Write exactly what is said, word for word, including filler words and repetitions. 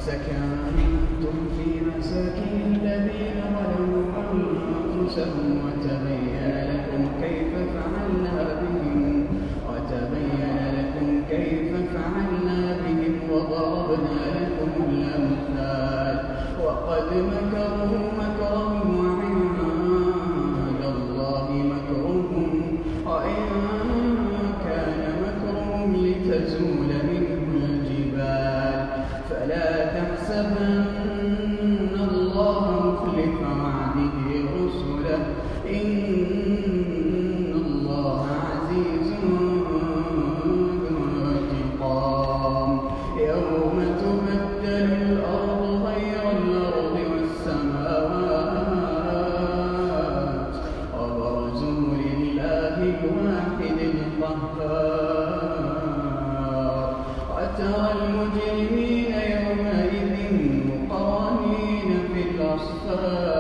سكنتم في مساكن الذين ظلموا أنفسهم وتبين لكم كيف فعلنا بهم وتبين لكم كيف فعلنا بهم وضربنا لكم الأمثال وقد مكروا مكرهم وعند الله مكرهم وإن كان مكرهم لتزول منه الجبال فلا تحسبن الله مخلف وعده رسله إن الله عزيز ذو انتقام يوم تبدل الأرض غير الأرض والسماوات وبرزوا لله الواحد القهار وترى المجرمين يومئذ مقرنين في الأصفاد